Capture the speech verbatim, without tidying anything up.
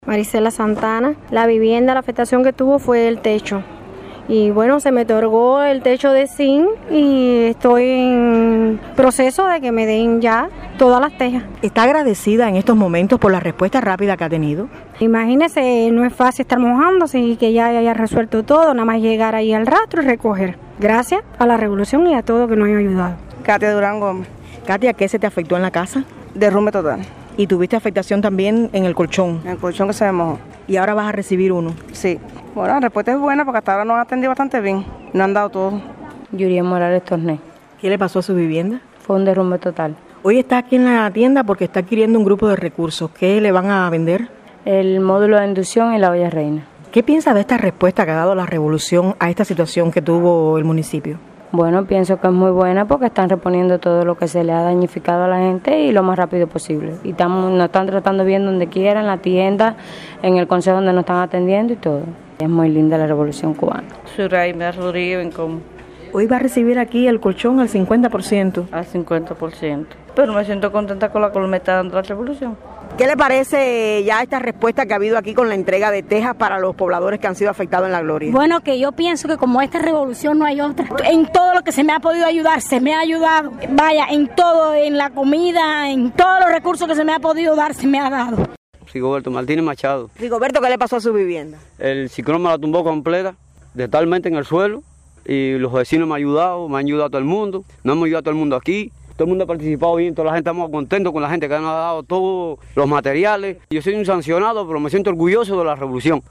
Marisela Santana. La vivienda, la afectación que tuvo fue el techo. Y bueno, se me otorgó el techo de zinc y estoy en proceso de que me den ya todas las tejas. ¿Está agradecida en estos momentos por la respuesta rápida que ha tenido? Imagínese, no es fácil estar mojándose y que ya haya resuelto todo, nada más llegar ahí al rastro y recoger. Gracias a la revolución y a todo que nos han ayudado. Katia Durán Gómez. Katia, ¿qué se te afectó en la casa? Derrumbe total. ¿Y tuviste afectación también en el colchón? En el colchón que se me mojó. ¿Y ahora vas a recibir uno? Sí. Bueno, la respuesta es buena porque hasta ahora nos han atendido bastante bien. Nos han dado todo. Yuriel Morales Torné. ¿Qué le pasó a su vivienda? Fue un derrumbe total. Hoy está aquí en la tienda porque está adquiriendo un grupo de recursos. ¿Qué le van a vender? El módulo de inducción y la olla reina. ¿Qué piensa de esta respuesta que ha dado la revolución a esta situación que tuvo el municipio? Bueno, pienso que es muy buena porque están reponiendo todo lo que se le ha dañificado a la gente y lo más rápido posible. Y estamos, nos están tratando bien donde quiera, en la tienda, en el consejo donde nos están atendiendo y todo. Es muy linda la revolución cubana. Suraima Rodríguez Bencomo. Hoy va a recibir aquí el colchón al cincuenta por ciento. Al cincuenta por ciento. Pero me siento contenta con la que me está dando la revolución. ¿Qué le parece ya esta respuesta que ha habido aquí con la entrega de tejas para los pobladores que han sido afectados en La Gloria? Bueno, que yo pienso que como esta revolución no hay otra. En todo lo que se me ha podido ayudar, se me ha ayudado. Vaya, en todo, en la comida, en todos los recursos que se me ha podido dar, se me ha dado. Rigoberto Martínez Machado. Rigoberto, ¿qué le pasó a su vivienda? El ciclón me la tumbó completa, totalmente en el suelo, y los vecinos me han ayudado, me han ayudado a todo el mundo, nos hemos ayudado a todo el mundo aquí. Todo el mundo ha participado bien, toda la gente estamos contentos con la gente que nos ha dado todos los materiales. Yo soy un sancionado, pero me siento orgulloso de la revolución.